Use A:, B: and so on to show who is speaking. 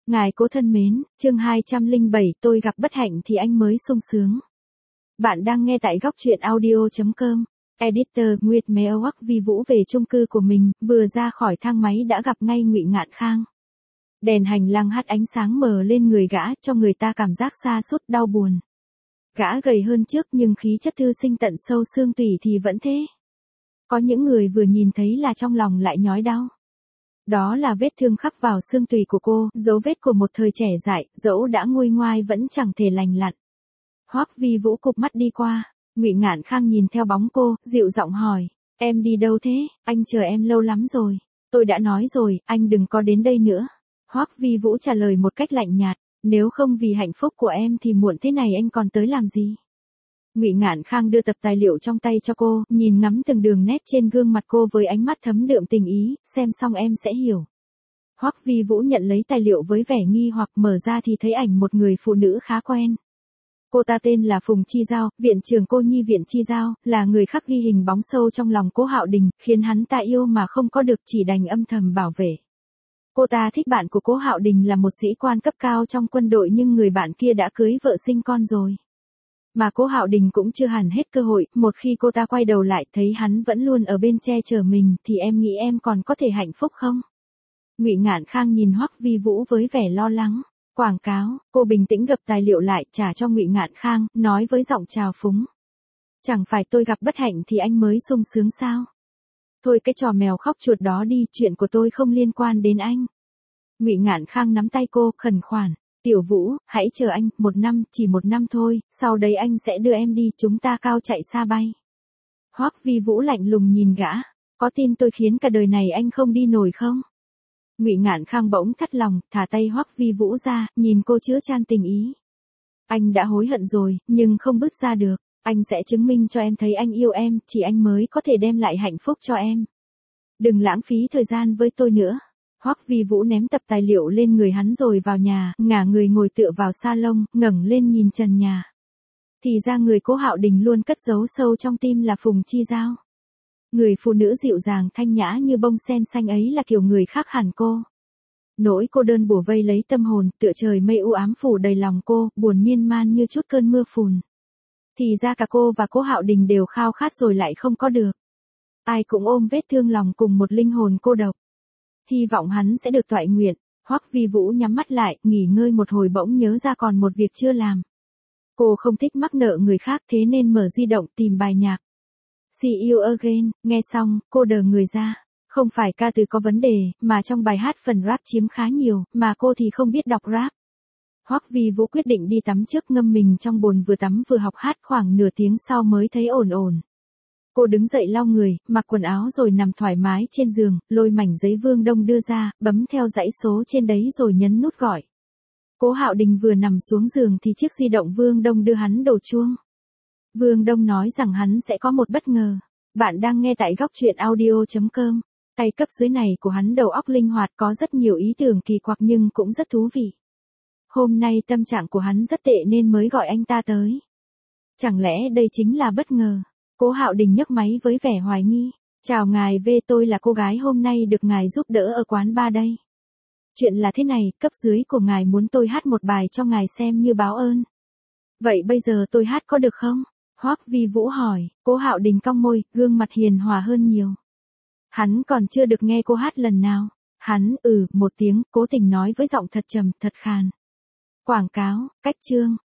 A: Ngài cố thân mến, chương 207 tôi gặp bất hạnh thì anh mới sung sướng. Bạn đang nghe tại góc truyện audio.com. Editor Nguyệt Mèo Vi Vũ về chung cư của mình, vừa ra khỏi thang máy đã gặp ngay Ngụy Ngạn Khang. Đèn hành lang hắt ánh sáng mờ lên người gã, cho người ta cảm giác sa sút đau buồn. Gã gầy hơn trước nhưng khí chất thư sinh tận sâu xương tủy thì vẫn thế. Có những người vừa nhìn thấy là trong lòng lại nhói đau. Đó là vết thương khắc vào xương tủy của cô, dấu vết của một thời trẻ dại, dẫu đã nguôi ngoai vẫn chẳng thể lành lặn. Hoắc Vi Vũ cụp mắt đi qua, Ngụy Ngạn Khang nhìn theo bóng cô, dịu giọng hỏi, em đi đâu thế, anh chờ em lâu lắm rồi. Tôi đã nói rồi, anh đừng có đến đây nữa. Hoắc Vi Vũ trả lời một cách lạnh nhạt, nếu không vì hạnh phúc của em thì muộn thế này anh còn tới làm gì. Ngụy Ngạn Khang đưa tập tài liệu trong tay cho cô, nhìn ngắm từng đường nét trên gương mặt cô với ánh mắt thấm đượm tình ý, xem xong em sẽ hiểu. Hoắc Vi Vũ nhận lấy tài liệu với vẻ nghi hoặc, mở ra thì thấy ảnh một người phụ nữ khá quen. Cô ta tên là Phùng Chi Giao, viện trưởng cô nhi viện Chi Giao, là người khắc ghi hình bóng sâu trong lòng Cố Hạo Đình, khiến hắn ta yêu mà không có được, chỉ đành âm thầm bảo vệ. Cô ta thích bạn của Cố Hạo Đình là một sĩ quan cấp cao trong quân đội, nhưng người bạn kia đã cưới vợ sinh con rồi. Mà Cố Hạo Đình cũng chưa hẳn hết cơ hội, một khi cô ta quay đầu lại thấy hắn vẫn luôn ở bên che chở mình thì em nghĩ em còn có thể hạnh phúc không? Ngụy Ngạn Khang nhìn Hoắc Vi Vũ với vẻ lo lắng. Quảng cáo, cô bình tĩnh gập tài liệu lại trả cho Ngụy Ngạn Khang, nói với giọng trào phúng. Chẳng phải tôi gặp bất hạnh thì anh mới sung sướng sao? Thôi cái trò mèo khóc chuột đó đi, chuyện của tôi không liên quan đến anh. Ngụy Ngạn Khang nắm tay cô, khẩn khoản. Tiểu Vũ, hãy chờ anh, 1 năm, chỉ 1 năm thôi, sau đấy anh sẽ đưa em đi, chúng ta cao chạy xa bay. Hoắc Vi Vũ lạnh lùng nhìn gã, có tin tôi khiến cả đời này anh không đi nổi không? Ngụy Ngạn Khang bỗng thắt lòng, thả tay Hoắc Vi Vũ ra, nhìn cô chứa chan tình ý. Anh đã hối hận rồi, nhưng không bước ra được, anh sẽ chứng minh cho em thấy anh yêu em, chỉ anh mới có thể đem lại hạnh phúc cho em. Đừng lãng phí thời gian với tôi nữa. Hoắc Vi Vũ ném tập tài liệu lên người hắn rồi vào nhà, ngả người ngồi tựa vào salon, ngẩng lên nhìn trần nhà. Thì ra người Cố Hạo Đình luôn cất giấu sâu trong tim là Phùng Chi Giao. Người phụ nữ dịu dàng thanh nhã như bông sen xanh ấy là kiểu người khác hẳn cô. Nỗi cô đơn bủa vây lấy tâm hồn, tựa trời mây u ám phủ đầy lòng cô, buồn miên man như chút cơn mưa phùn. Thì ra cả cô và Cố Hạo Đình đều khao khát rồi lại không có được. Ai cũng ôm vết thương lòng cùng một linh hồn cô độc. Hy vọng hắn sẽ được toại nguyện. Hoắc Vi Vũ nhắm mắt lại, nghỉ ngơi một hồi bỗng nhớ ra còn một việc chưa làm. Cô không thích mắc nợ người khác, thế nên mở di động tìm bài nhạc. See You Again, nghe xong, cô đờ người ra. Không phải ca từ có vấn đề, mà trong bài hát phần rap chiếm khá nhiều, mà cô thì không biết đọc rap. Hoắc Vi Vũ quyết định đi tắm trước, ngâm mình trong bồn, vừa tắm vừa học hát, khoảng nửa tiếng sau mới thấy ổn ổn. Cô đứng dậy lau người, mặc quần áo rồi nằm thoải mái trên giường, lôi mảnh giấy Vương Đông đưa ra, bấm theo dãy số trên đấy rồi nhấn nút gọi. Cố Hạo Đình vừa nằm xuống giường thì chiếc di động Vương Đông đưa hắn đổ chuông. Vương Đông nói rằng hắn sẽ có một bất ngờ. Bạn đang nghe tại góc truyện audio.com. Tay cấp dưới này của hắn đầu óc linh hoạt, có rất nhiều ý tưởng kỳ quặc nhưng cũng rất thú vị. Hôm nay tâm trạng của hắn rất tệ nên mới gọi anh ta tới. Chẳng lẽ đây chính là bất ngờ? Cố Hạo Đình nhấc máy với vẻ hoài nghi. Chào ngài V, tôi là cô gái hôm nay được ngài giúp đỡ ở quán bar đây. Chuyện là thế này, cấp dưới của ngài muốn tôi hát một bài cho ngài xem như báo ơn. Vậy bây giờ tôi hát có được không? Hoắc Vi Vũ hỏi. Cố Hạo Đình cong môi, gương mặt hiền hòa hơn nhiều. Hắn còn chưa được nghe cô hát lần nào. Hắn một tiếng, cố tình nói với giọng thật trầm, thật khàn. Quảng cáo, cách chương,